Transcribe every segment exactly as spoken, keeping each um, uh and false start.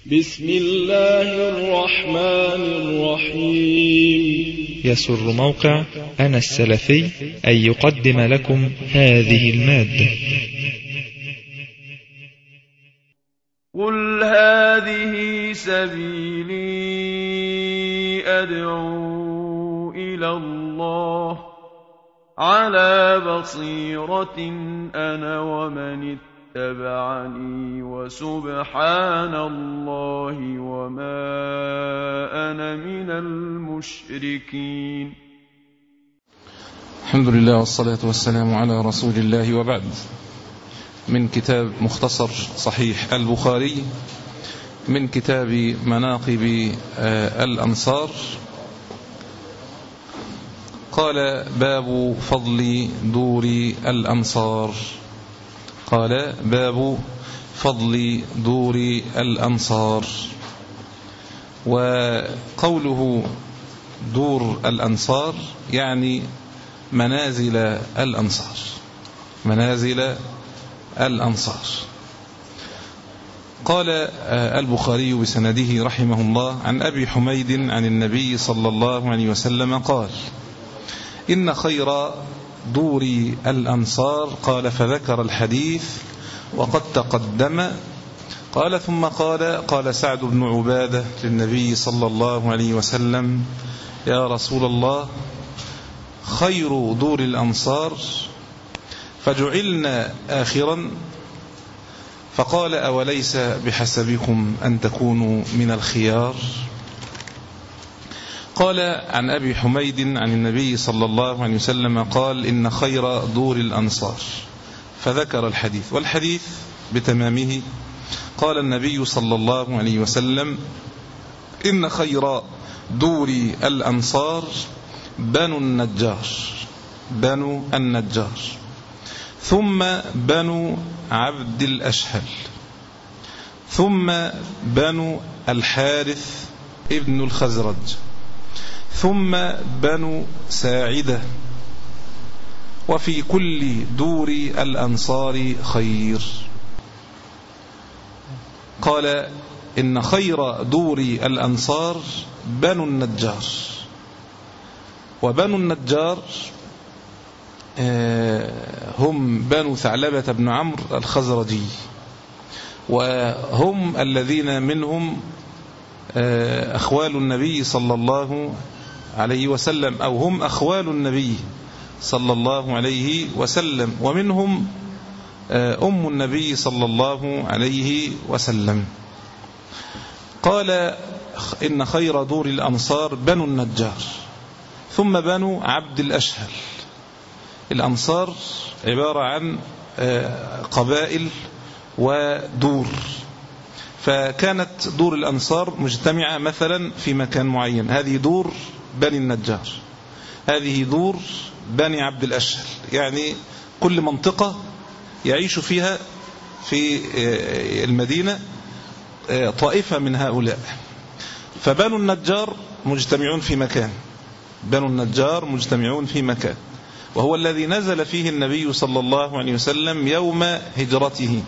بسم الله الرحمن الرحيم. يسر موقع أنا السلفي أن يقدم لكم هذه المادة. قل هذه سبيلي أدعو إلى الله على بصيرة أنا ومن اتبعني وسبحان الله وما أنا من المشركين. الحمد لله والصلاة والسلام على رسول الله، وبعد. من كتاب مختصر صحيح البخاري من كتاب مناقب الأنصار. قال: باب فضل دور الأنصار. قال: باب فضل دور الأنصار. وقوله دور الأنصار يعني منازل الأنصار، منازل الأنصار. قال البخاري بسنده رحمه الله عن أبي حميد عن النبي صلى الله عليه وسلم قال: إن خير دور الأنصار. قال: فذكر الحديث وقد تقدم. قال: ثم قال: قال سعد بن عبادة للنبي صلى الله عليه وسلم: يا رسول الله، خير دور الأنصار فجعلنا آخرا. فقال: أوليس بحسبكم أن تكونوا من الخيار؟ قال عن أبي حميد عن النبي صلى الله عليه وسلم قال: إن خير دور الأنصار، فذكر الحديث. والحديث بتمامه: قال النبي صلى الله عليه وسلم: إن خير دور الأنصار بنو النجار، بنو النجار، ثم بنو عبد الأشهل، ثم بنو الحارث ابن الخزرج، ثم بنو ساعدة، وفي كل دور الأنصار خير. قال: إن خير دور الأنصار بنو النجار. وبنو النجار هم بنو ثعلبة بن عمرو الخزرجي، وهم الذين منهم أخوال النبي صلى الله عليه وسلم، أو هم أخوال النبي صلى الله عليه وسلم، ومنهم أم النبي صلى الله عليه وسلم. قال: إن خير دور الأنصار بنو النجار، ثم بنو عبد الأشهل. الأنصار عبارة عن قبائل ودور، فكانت دور الأنصار مجتمعة مثلا في مكان معين، هذه دور بني النجار، هذه دور بني عبد الأشهل، يعني كل منطقة يعيش فيها في المدينة طائفة من هؤلاء. فبنو النجار مجتمعون في مكان، بنو النجار مجتمعون في مكان، وهو الذي نزل فيه النبي صلى الله عليه وسلم يوم هجرته،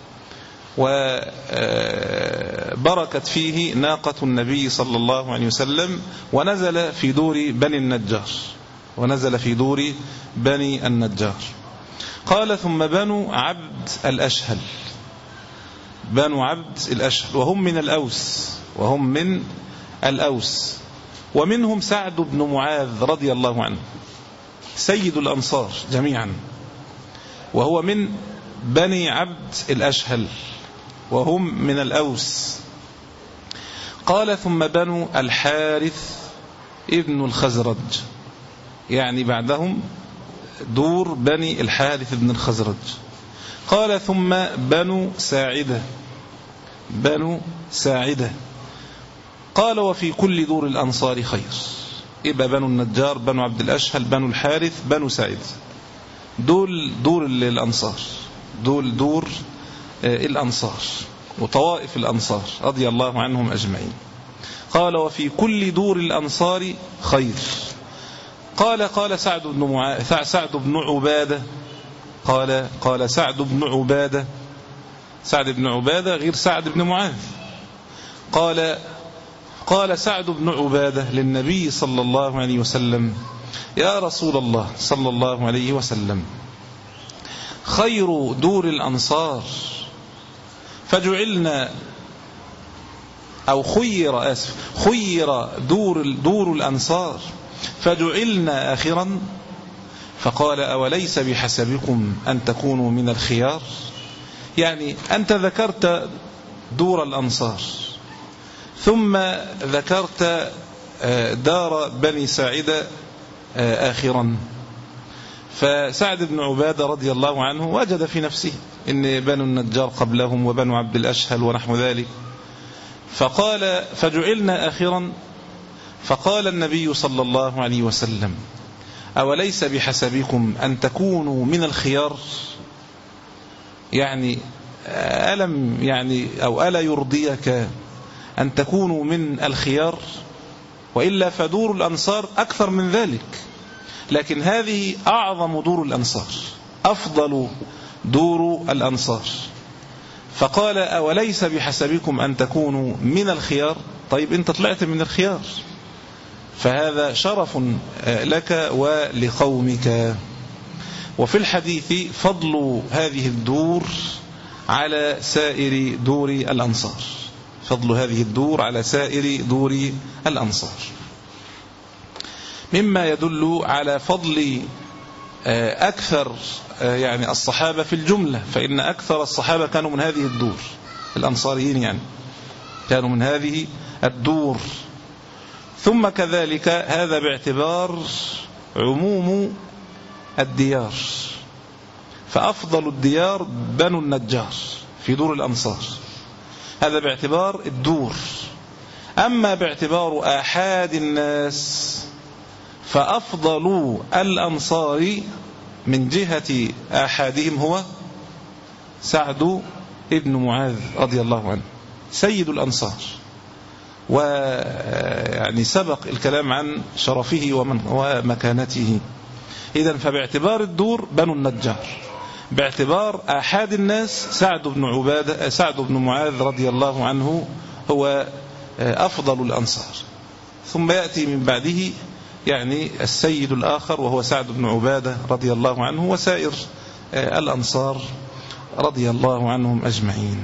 وبركت فيه ناقة النبي صلى الله عليه وسلم، ونزل في دور بني النجار، ونزل في دور بني النجار. قال: ثم بنو عبد الأشهل، بنو عبد الأشهل، وهم من الأوس، وهم من الأوس، ومنهم سعد بن معاذ رضي الله عنه سيد الأنصار جميعا، وهو من بني عبد الأشهل، وهم من الأوس. قال: ثم بنو الحارث ابن الخزرج، يعني بعدهم دور بني الحارث ابن الخزرج. قال: ثم بنو ساعدة، بنو ساعدة. قال: وفي كل دور الأنصار خير. إبا بنو النجار، بنو عبد الأشهل، بنو الحارث، بنو ساعدة، دول دور الأنصار، دول دور الأنصار وطوائف الأنصار رضي الله عنهم أجمعين. قال: وفي كل دور الأنصار خير. قال قال سعد بن معا... سعد بن عبادة قال قال سعد بن عبادة سعد بن عبادة غير سعد بن معاذ. قال قال سعد بن عبادة للنبي صلى الله عليه وسلم: يا رسول الله صلى الله عليه وسلم، خير دور الأنصار فجعلنا أو خير أسف خير دور دور الأنصار فجعلنا آخرا. فقال: أوليس بحسبكم أن تكونوا من الخيار؟ يعني أنت ذكرت دور الأنصار ثم ذكرت دار بني ساعدة آخرا. فسعد بن عبادة رضي الله عنه وجد في نفسه إن بنو النجار قبلهم وبنو عبد الأشهل ونحو ذلك، فقال: فجعلنا آخرا. فقال النبي صلى الله عليه وسلم: أوليس بحسبكم أن تكونوا من الخيار؟ يعني ألم يعني أو ألا يرضيك أن تكونوا من الخيار؟ وإلا فدور الأنصار أكثر من ذلك، لكن هذه أعظم دور الأنصار، أفضل دور الأنصار. فقال: أوليس بحسبكم أن تكونوا من الخيار؟ طيب أنت طلعت من الخيار، فهذا شرف لك ولقومك. وفي الحديث فضل هذه الدور على سائر دور الأنصار، فضل هذه الدور على سائر دور الأنصار، مما يدل على فضل أكثر يعني الصحابة في الجملة، فإن أكثر الصحابة كانوا من هذه الدور، الأنصاريين يعني كانوا من هذه الدور. ثم كذلك هذا باعتبار عموم الديار، فأفضل الديار بنو النجار في دور الأنصار، هذا باعتبار الدور. أما باعتبار آحاد الناس فأفضل الأنصار من جهة آحادهم هو سعد ابن معاذ رضي الله عنه، سيد الأنصار، ويعني سبق الكلام عن شرفه ومكانته. إذن فباعتبار الدور بنو النجار، باعتبار آحاد الناس سعد بن عبادة سعد بن معاذ رضي الله عنه هو أفضل الأنصار. ثم يأتي من بعده يعني السيد الآخر وهو سعد بن عبادة رضي الله عنه، وسائر الأنصار رضي الله عنهم أجمعين.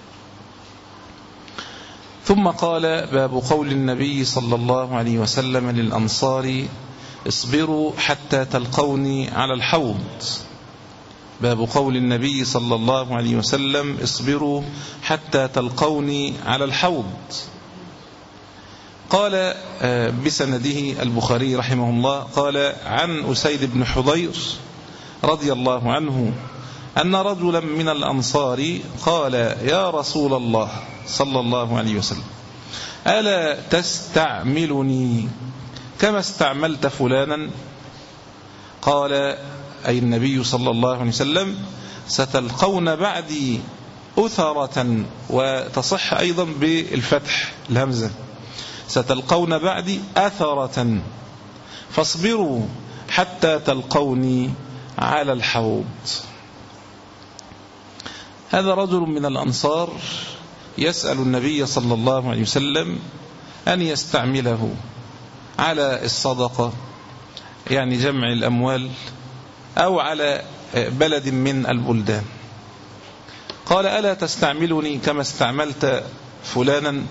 ثم قال: باب قول النبي صلى الله عليه وسلم للأنصار: اصبروا حتى تلقوني على الحوض. باب قول النبي صلى الله عليه وسلم: اصبروا حتى تلقوني على الحوض. قال بسنده البخاري رحمه الله: قال عن أسيد بن حضير رضي الله عنه أن رجلا من الأنصار قال: يا رسول الله صلى الله عليه وسلم، ألا تستعملني كما استعملت فلانا؟ قال أي النبي صلى الله عليه وسلم: ستلقون بعدي أثرة، وتصح أيضا بالفتح الهمزة، ستلقون بعدي أثرة، فاصبروا حتى تلقوني على الحوض. هذا رجل من الأنصار يسأل النبي صلى الله عليه وسلم أن يستعمله على الصدقة، يعني جمع الأموال، أو على بلد من البلدان. قال: ألا تستعملني كما استعملت فلانا؟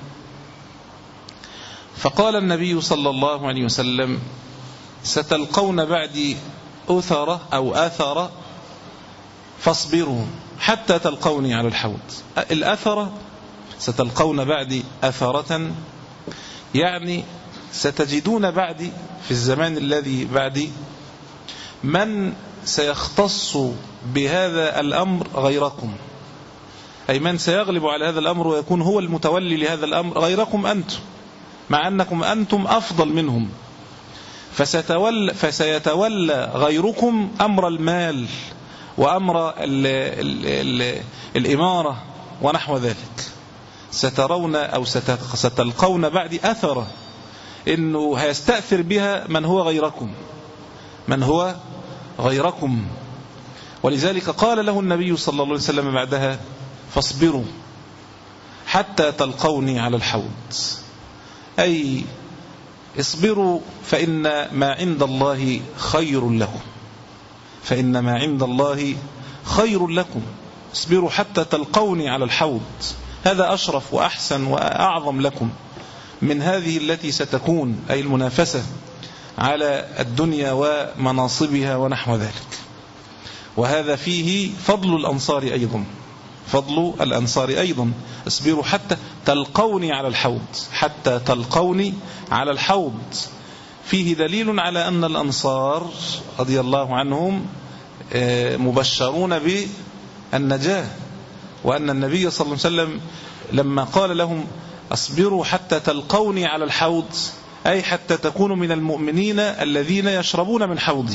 فقال النبي صلى الله عليه وسلم: ستلقون بعدي أثرة أو أثرة، فاصبروا حتى تلقوني على الحوض. الأثرة ستلقون بعدي أثرة، يعني ستجدون بعدي في الزمان الذي بعدي من سيختص بهذا الأمر غيركم، أي من سيغلب على هذا الأمر ويكون هو المتولي لهذا الأمر غيركم أنتم، مع أنكم أنتم أفضل منهم، فستولى فسيتولى غيركم أمر المال وأمر ال ال ال الإمارة ونحو ذلك. سترون أو ستلقون بعد أثرة إنه هيستأثر بها من هو غيركم من هو غيركم ولذلك قال له النبي صلى الله عليه وسلم بعدها: فاصبروا حتى تلقوني على الحوض، أي اصبروا فإن ما عند الله خير لكم، فإن ما عند الله خير لكم، اصبروا حتى تلقوني على الحوض، هذا أشرف وأحسن وأعظم لكم من هذه التي ستكون، أي المنافسة على الدنيا ومناصبها ونحو ذلك. وهذا فيه فضل الأنصار أيضا، فضل الأنصار أيضا، اصبروا حتى تلقوني على الحوض، حتى تلقوني على الحوض، فيه دليل على أن الأنصار رضي الله عنهم مبشرون بالنجاة، وأن النبي صلى الله عليه وسلم لما قال لهم اصبروا حتى تلقوني على الحوض، أي حتى تكونوا من المؤمنين الذين يشربون من حوضه.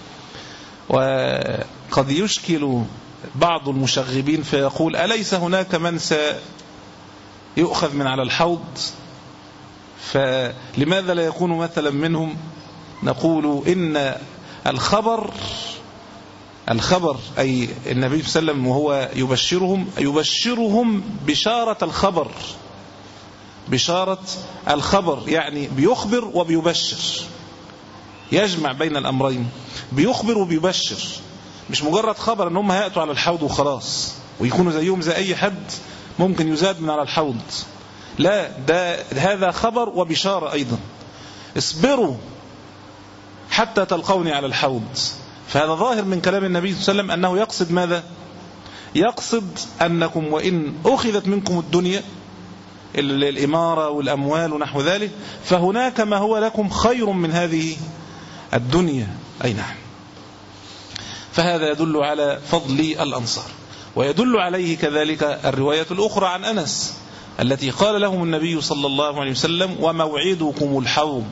وقد يشكل بعض المشغبين فيقول أليس هناك من سيؤخذ من على الحوض، فلماذا لا يكون مثلا منهم؟ نقول إن الخبر الخبر أي النبي صلى الله عليه وسلم وهو يبشرهم يبشرهم بشارة الخبر، بشارة الخبر، يعني بيخبر وبيبشر، يجمع بين الأمرين، بيخبر وبيبشر، مش مجرد خبر أنهم هيأتوا على الحوض وخلاص ويكونوا زيهم زي أي حد ممكن يزاد من على الحوض، لا، ده هذا خبر وبشارة أيضا، اصبروا حتى تلقوني على الحوض. فهذا ظاهر من كلام النبي صلى الله عليه وسلم أنه يقصد ماذا؟ يقصد أنكم وإن أخذت منكم الدنيا الإمارة والأموال ونحو ذلك، فهناك ما هو لكم خير من هذه الدنيا، أي نعم. فهذا يدل على فضل الأنصار، ويدل عليه كذلك الرواية الأخرى عن أنس التي قال لهم النبي صلى الله عليه وسلم وموعدكم الحوض،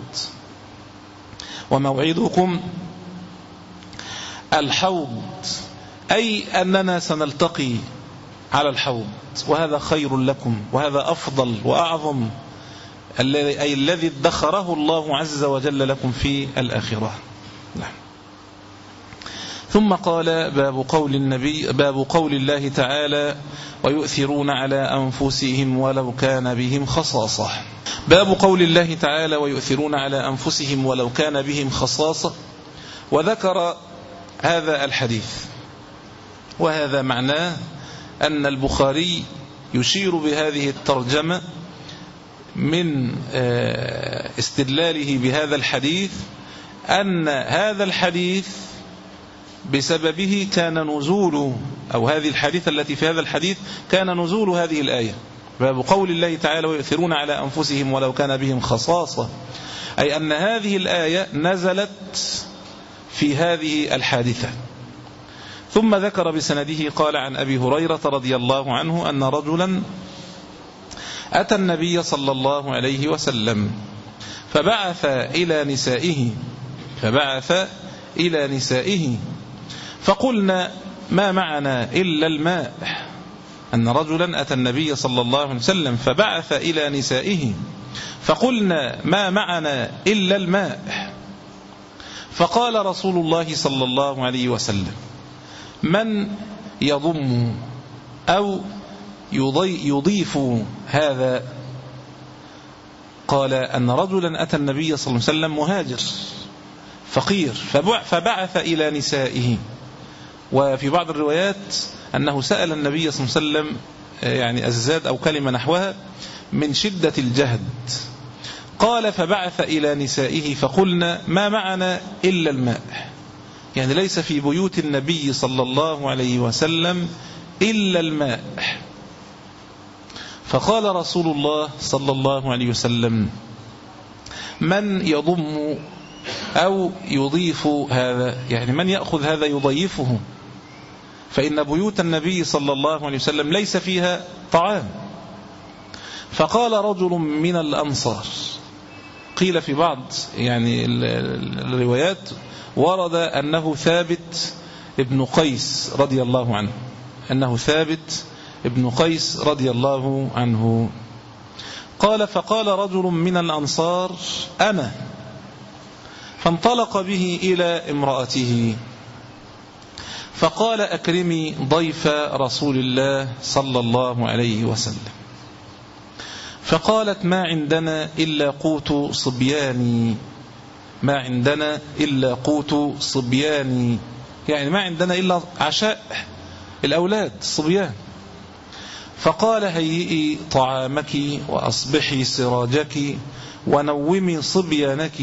وموعدكم الحوض، أي أننا سنلتقي على الحوض، وهذا خير لكم، وهذا أفضل وأعظم، أي الذي ادخره الله عز وجل لكم في الآخرة. نعم. ثم قال باب قول النبي باب قول الله تعالى ويؤثرون على أنفسهم ولو كان بهم خصاصة. باب قول الله تعالى ويؤثرون على أنفسهم ولو كان بهم خصاصة، وذكر هذا الحديث، وهذا معناه أن البخاري يشير بهذه الترجمة من استدلاله بهذا الحديث أن هذا الحديث بسببه كان نزول، أو هذه الحديث التي في هذا الحديث كان نزول هذه الآية، باب قول الله تعالى ويؤثرون على أنفسهم ولو كان بهم خصاصة، أي أن هذه الآية نزلت في هذه الحادثة. ثم ذكر بسنده قال عن أبي هريرة رضي الله عنه أن رجلا أتى النبي صلى الله عليه وسلم فبعث إلى نسائه فبعث إلى نسائه فقلنا ما معنا إلا الماء، أن رجلا أتى النبي صلى الله عليه وسلم فبعث إلى نسائه فقلنا ما معنا إلا الماء، فقال رسول الله صلى الله عليه وسلم من يضم أو يضيف هذا؟ قال أن رجلا أتى النبي صلى الله عليه وسلم مهاجر فقير فبعث إلى نسائه، وفي بعض الروايات أنه سأل النبي صلى الله عليه وسلم يعني الزاد أو كلمة نحوها من شدة الجهد. قال فبعث إلى نسائه فقلنا ما معنا إلا الماء، يعني ليس في بيوت النبي صلى الله عليه وسلم إلا الماء. فقال رسول الله صلى الله عليه وسلم من يضم أو يضيف هذا، يعني من يأخذ هذا يضيفه، فإن بيوت النبي صلى الله عليه وسلم ليس فيها طعام. فقال رجل من الأنصار، قيل في بعض يعني الروايات ورد أنه ثابت ابن قيس رضي الله عنه، أنه ثابت ابن قيس رضي الله عنه. قال فقال رجل من الأنصار أنا، فانطلق به إلى امرأته فقال أكرمي ضيف رسول الله صلى الله عليه وسلم. فقالت ما عندنا إلا قوت صبياني، ما عندنا إلا قوت صبياني، يعني ما عندنا إلا عشاء الأولاد الصبيان. فقال هيئي طعامك وأصبحي سراجك ونومي صبيانك.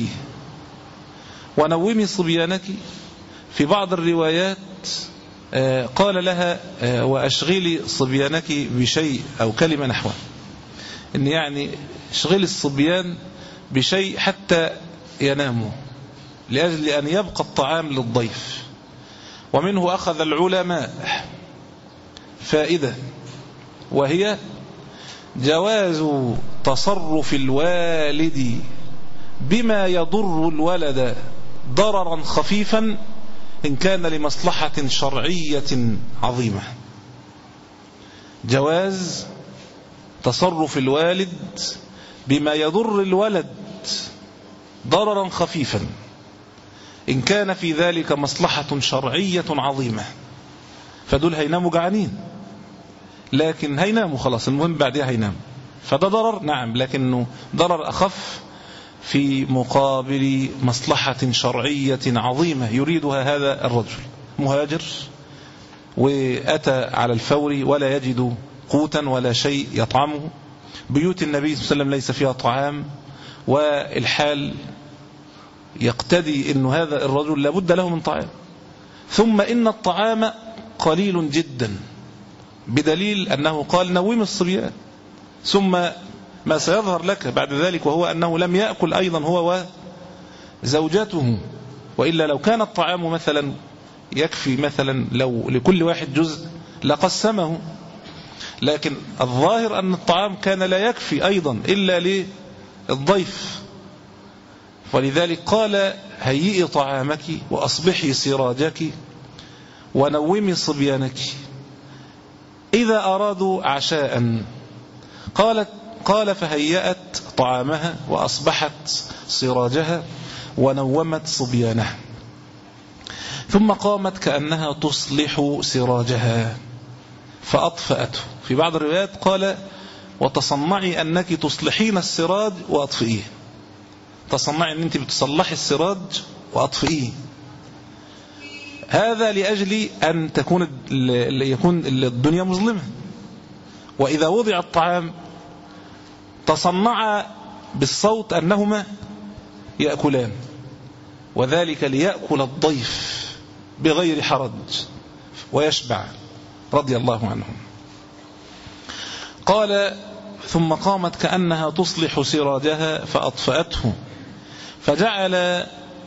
ونومي صبيانك في بعض الروايات قال لها وأشغلي صبيانك بشيء أو كلمة نحوه، إن يعني اشغلي الصبيان بشيء حتى يناموا لأجل أن يبقى الطعام للضيف. ومنه أخذ العلماء فائدة، وهي جواز تصرف الوالد بما يضر الولد ضررا خفيفا إن كان لمصلحة شرعية عظيمة. جواز تصرف الوالد بما يضر الولد ضررا خفيفا إن كان في ذلك مصلحة شرعية عظيمة. فدول هيناموا جعانين، لكن هيناموا خلاص، المهم بعدها هيناموا، فده ضرر نعم، لكنه ضرر أخف في مقابل مصلحة شرعية عظيمة يريدها هذا الرجل. مهاجر وأتى على الفور ولا يجد قوتا ولا شيء يطعمه، بيوت النبي صلى الله عليه وسلم ليس فيها طعام، والحال يقتدي أن هذا الرجل لابد له من طعام، ثم إن الطعام قليل جدا بدليل أنه قال نوم الصبيان. ثم ما سيظهر لك بعد ذلك وهو أنه لم يأكل أيضا هو وزوجته، وإلا لو كان الطعام مثلا يكفي مثلا لو لكل واحد جزء لقسمه، لكن الظاهر أن الطعام كان لا يكفي أيضا إلا للضيف. ولذلك قال هيئي طعامك وأصبحي سراجك ونومي صبيانك إذا أرادوا عشاء. قالت قال فهيأت طعامها وأصبحت سراجها ونومت صبيانها، ثم قامت كأنها تصلح سراجها فأطفأته. في بعض الروايات قال وتصنعي أنك تصلحين السراج وأطفئيه، تصنعي أن أنت بتصلحي السراج وأطفئيه. هذا لأجل أن تكون يكون الدنيا مظلمة، وإذا وضع الطعام تصنع بالصوت أنهما يأكلان، وذلك ليأكل الضيف بغير حرج ويشبع رضي الله عنهم. قال ثم قامت كأنها تصلح سراجها فأطفأته فجعل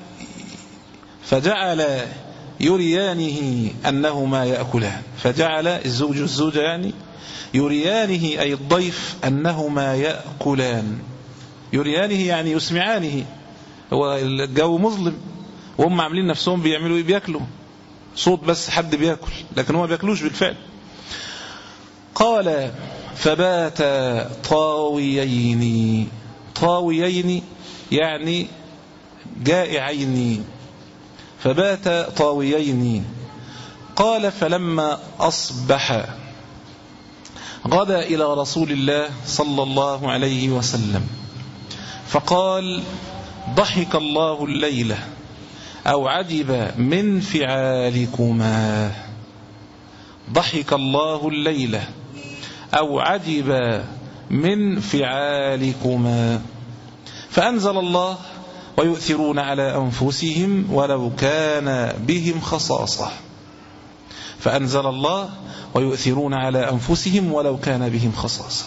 فجعل يريانه أنهما يأكلان. فجعل الزوج الزوجة يعني يريانه أي الضيف أنهما يأكلان، يريانه يعني يسمعانه، هو الجو مظلم وهم عاملين نفسهم بيعملوا إيه؟ بيأكلوا صوت بس حد بيأكل، لكن هو بيأكلوش بالفعل. قال فبات طاويين، طاويين يعني جائعين، فبات طاويين. قال فلما أصبح غدا إلى رسول الله صلى الله عليه وسلم فقال ضحك الله الليلة أو عجب من فعالكما، ضحك الله الليلة أو عجب من فعالكما. فأنزل الله ويؤثرون على أنفسهم ولو كان بهم خصاصة. فأنزل الله ويؤثرون على أنفسهم ولو كان بهم خصاصة.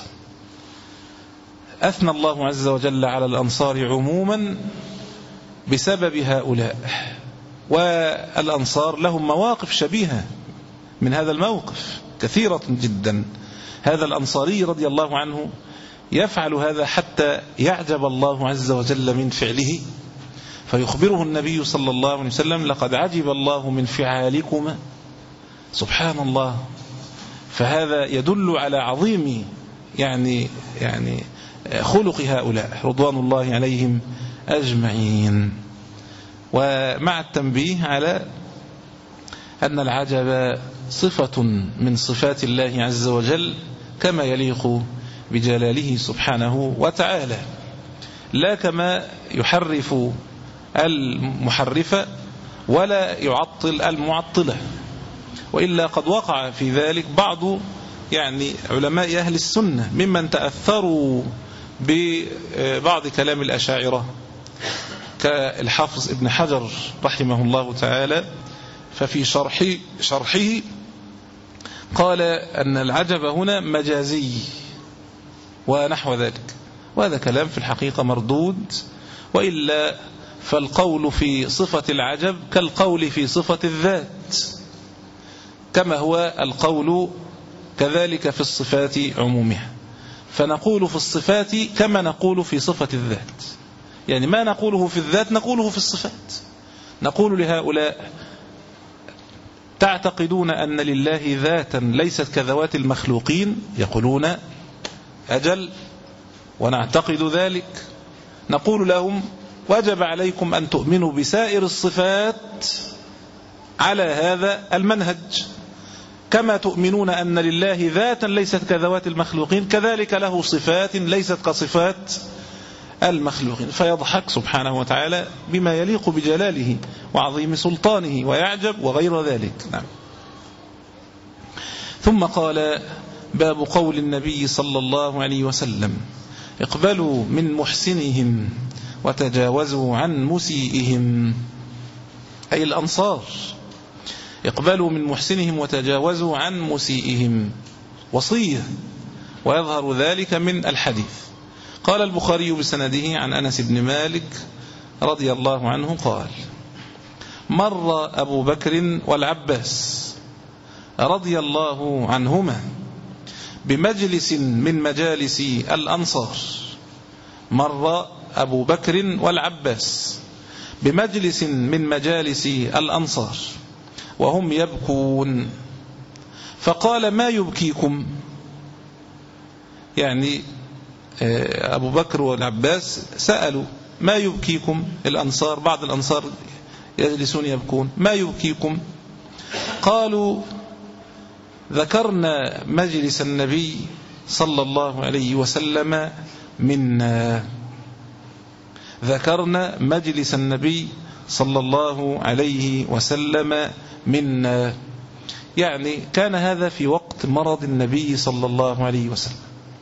أثنى الله عز وجل على الأنصار عموما بسبب هؤلاء، والأنصار لهم مواقف شبيهة من هذا الموقف كثيرة جدا. هذا الأنصاري رضي الله عنه يفعل هذا حتى يعجب الله عز وجل من فعله، فيخبره النبي صلى الله عليه وسلم لقد عجب الله من فعالكما. سبحان الله. فهذا يدل على عظيم يعني يعني خلق هؤلاء رضوان الله عليهم أجمعين. ومع التنبيه على أن العجب صفة من صفات الله عز وجل كما يليق بجلاله سبحانه وتعالى، لا كما يحرف المحرفة ولا يعطل المعطلة. وإلا قد وقع في ذلك بعض يعني علماء أهل السنة ممن تأثروا ببعض كلام الأشاعرة كالحافظ ابن حجر رحمه الله تعالى، ففي شرحه, شرحه قال أن العجب هنا مجازي ونحو ذلك، وهذا كلام في الحقيقة مردود. وإلا فالقول في صفة العجب كالقول في صفة الذات، كما هو القول كذلك في الصفات عمومها، فنقول في الصفات كما نقول في صفة الذات، يعني ما نقوله في الذات نقوله في الصفات. نقول لهؤلاء تعتقدون أن لله ذاتا ليست كذوات المخلوقين؟ يقولون أجل ونعتقد ذلك. نقول لهم وجب عليكم أن تؤمنوا بسائر الصفات على هذا المنهج، كما تؤمنون أن لله ذاتا ليست كذوات المخلوقين كذلك له صفات ليست كصفات المخلوقين. فيضحك سبحانه وتعالى بما يليق بجلاله وعظيم سلطانه ويعجب وغير ذلك. نعم. ثم قال: باب قول النبي صلى الله عليه وسلم: اقبلوا من محسنهم وتجاوزوا عن مسيئهم، أي الأنصار. اقبلوا من محسنهم وتجاوزوا عن مسيئهم، وصية، ويظهر ذلك من الحديث. قال البخاري بسنده عن أنس بن مالك رضي الله عنه قال: مر أبو بكر والعباس رضي الله عنهما بمجلس من مجالس الأنصار. مر أبو بكر والعباس بمجلس من مجالس الأنصار وهم يبكون، فقال: ما يبكيكم؟ يعني أبو بكر والعباس سألوا: ما يبكيكم؟ الأنصار، بعض الأنصار يجلسون يبكون، ما يبكيكم؟ قالوا: ذكرنا مجلس النبي صلى الله عليه وسلم منا. ذكرنا مجلس النبي صلى الله عليه وسلم منا، يعني كان هذا في وقت مرض النبي صلى الله عليه وسلم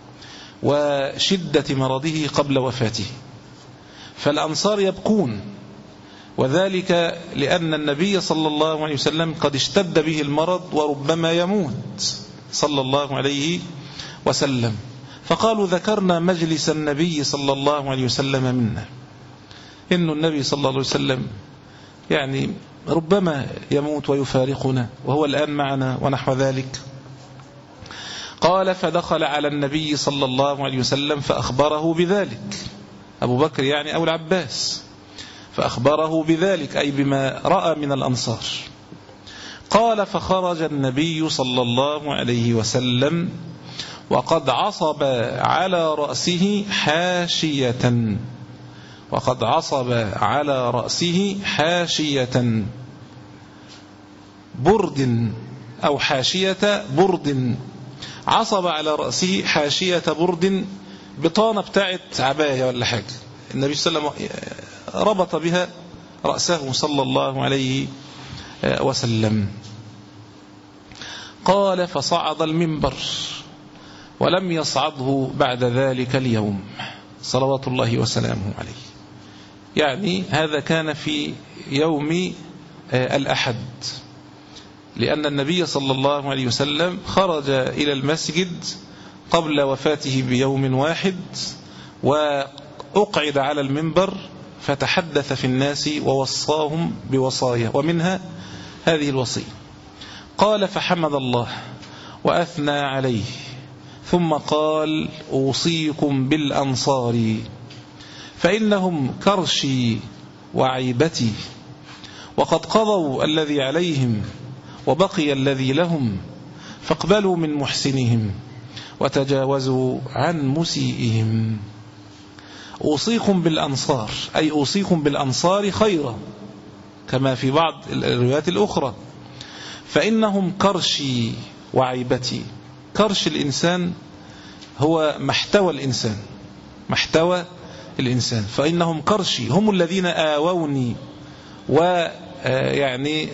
وشدة مرضه قبل وفاته، فالأنصار يبكون، وذلك لأن النبي صلى الله عليه وسلم قد اشتد به المرض وربما يموت صلى الله عليه وسلم. فقالوا: ذكرنا مجلس النبي صلى الله عليه وسلم منا، إن النبي صلى الله عليه وسلم يعني ربما يموت ويفارقنا وهو الآن معنا ونحو ذلك. قال: فدخل على النبي صلى الله عليه وسلم فأخبره بذلك، أبو بكر يعني أو العباس، فأخبره بذلك أي بما رأى من الأنصار. قال: فخرج النبي صلى الله عليه وسلم وقد عصب على رأسه حاشية، وقد عصب على رأسه حاشية برد أو حاشية برد. عصب على رأسه حاشية برد، بطانة بتاعت عباية ولا حاجة، النبي صلى الله عليه وسلم ربط بها رأسه صلى الله عليه وسلم. قال: فصعد المنبر ولم يصعده بعد ذلك اليوم صلوات الله وسلامه عليه. يعني هذا كان في يوم الأحد، لأن النبي صلى الله عليه وسلم خرج إلى المسجد قبل وفاته بيوم واحد وأقعد على المنبر فتحدث في الناس ووصاهم بوصايا، ومنها هذه الوصية. قال: فحمد الله وأثنى عليه، ثم قال: أوصيكم بالأنصار فإنهم كرشي وعيبتي، وقد قضوا الذي عليهم وبقي الذي لهم، فاقبلوا من محسنهم وتجاوزوا عن مسيئهم. أوصيكم بالأنصار أي أوصيكم بالأنصار خيرا، كما في بعض الروايات الأخرى، فإنهم كرشي وعيبتي. كرش الإنسان هو محتوى الإنسان، محتوى الإنسان. فإنهم كرشي، هم الذين آووني ويعني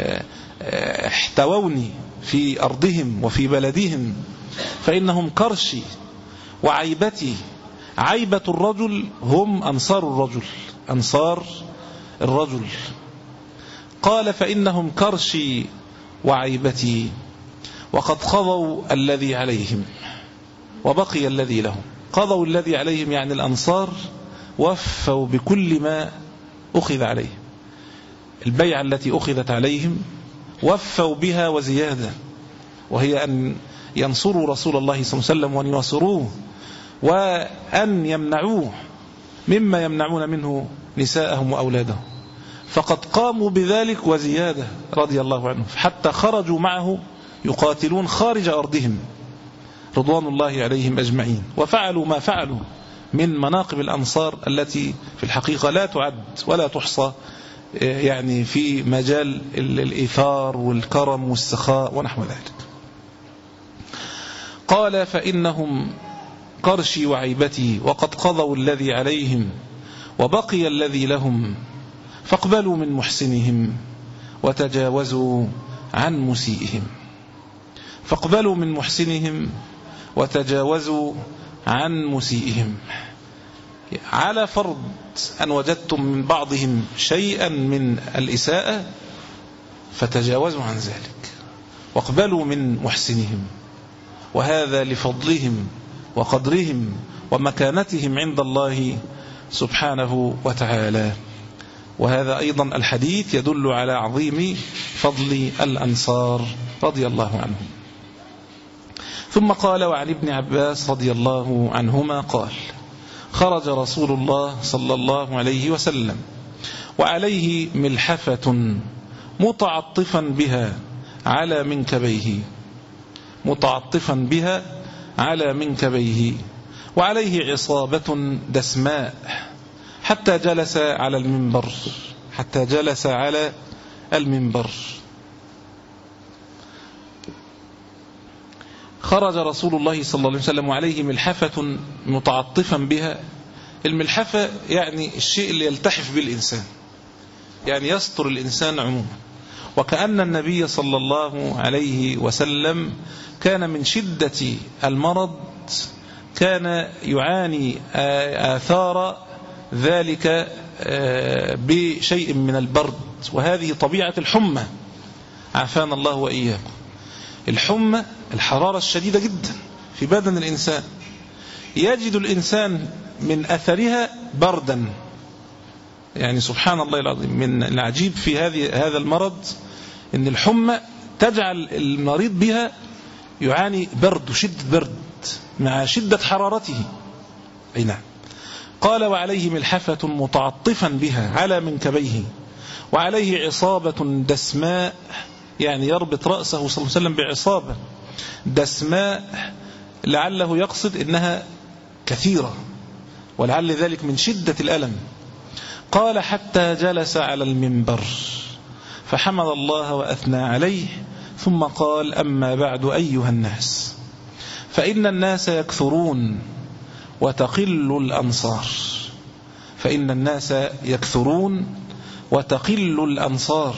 احتووني في أرضهم وفي بلدهم، فإنهم كرشي وعيبتي. عيبة الرجل هم أنصار الرجل، أنصار الرجل. قال فإنهم كرشي وعيبتي، وقد قضوا الذي عليهم وبقي الذي لهم. قضوا الذي عليهم يعني الأنصار وفوا بكل ما أخذ عليهم، البيعة التي أخذت عليهم وفوا بها وزيادة، وهي أن ينصروا رسول الله صلى الله عليه وسلم وأن ينصروه وأن يمنعوه مما يمنعون منه نساءهم وأولادهم. فقد قاموا بذلك وزيادة رضي الله عنهم، حتى خرجوا معه يقاتلون خارج أرضهم رضوان الله عليهم أجمعين، وفعلوا ما فعلوا من مناقب الأنصار التي في الحقيقة لا تعد ولا تحصى، يعني في مجال الإيثار والكرم والسخاء ونحو ذلك. قال فإنهم قرشي وعيبتي، وقد قضوا الذي عليهم وبقي الذي لهم، فاقبلوا من محسنهم وتجاوزوا عن مسيئهم. فاقبلوا من محسنهم وتجاوزوا عن مسيئهم، على فرض أن وجدتم من بعضهم شيئا من الإساءة فتجاوزوا عن ذلك، واقبلوا من محسنهم، وهذا لفضلهم وقدرهم ومكانتهم عند الله سبحانه وتعالى. وهذا أيضا الحديث يدل على عظيم فضل الأنصار رضي الله عنهم. ثم قال وعن ابن عباس رضي الله عنهما قال خرج رسول الله صلى الله عليه وسلم وعليه ملحفة متعطفا بها على منكبيه، متعطفا بها على منكبيه، وعليه عصابة دسماء، حتى جلس على المنبر، حتى جلس على المنبر. خرج رسول الله صلى الله عليه وسلم وعليه ملحفة متعطفا بها. الملحفة يعني الشيء اللي يلتحف بالإنسان، يعني يستر الإنسان عموما. وكأن النبي صلى الله عليه وسلم كان من شدة المرض كان يعاني آثار ذلك بشيء من البرد، وهذه طبيعة الحمى، عافانا الله وإياكم. الحمى الحرارة الشديدة جدا في بدن الإنسان، يجد الإنسان من أثرها بردا. يعني سبحان الله العظيم، من العجيب في هذه هذا المرض إن الحمى تجعل المريض بها يعاني برد وشدة برد مع شدة حرارته. أي نعم. قال وعليه ملحفة متعطفا بها على منكبيه، وعليه عصابة دسماء، يعني يربط رأسه صلى الله عليه وسلم بعصابة دسماء، لعله يقصد إنها كثيرة، ولعل ذلك من شدة الألم. قال حتى جلس على المنبر فحمد الله وأثنى عليه، ثم قال أما بعد أيها الناس، فإن الناس يكثرون وتقل الأنصار، فإن الناس يكثرون وتقل الأنصار،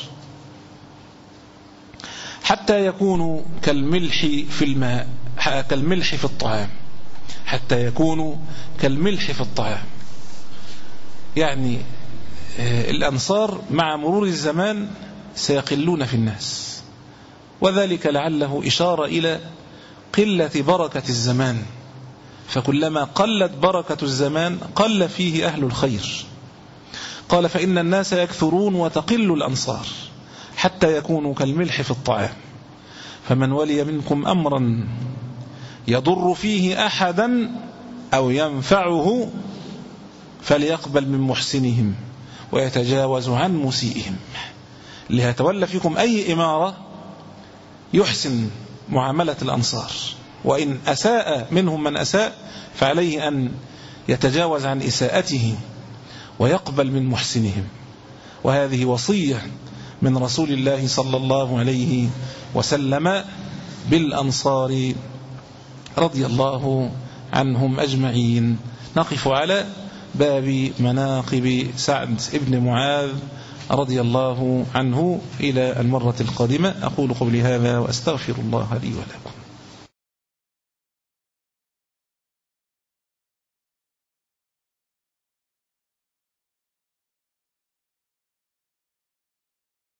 حتى يكونوا كالملح في الماء، كالملح في الطعام، حتى يكونوا كالملح في الطعام. يعني الأنصار مع مرور الزمان سيقلون في الناس، وذلك لعله إشارة إلى قلة بركة الزمان، فكلما قلت بركة الزمان قل فيه أهل الخير. قال فإن الناس يكثرون وتقل الأنصار حتى يكونوا كالملح في الطعام، فمن ولي منكم أمرا يضر فيه أحدا أو ينفعه فليقبل من محسنهم ويتجاوز عن مسيئهم. اللي هيتولى فيكم أي إمارة يحسن معاملة الأنصار، وإن أساء منهم من أساء فعليه أن يتجاوز عن إساءته ويقبل من محسنهم. وهذه وصية من رسول الله صلى الله عليه وسلم بالأنصار رضي الله عنهم أجمعين. نقف على باب مناقب سعد بن معاذ رضي الله عنه إلى المرة القادمة. أقول قولي هذا وأستغفر الله لي ولكم.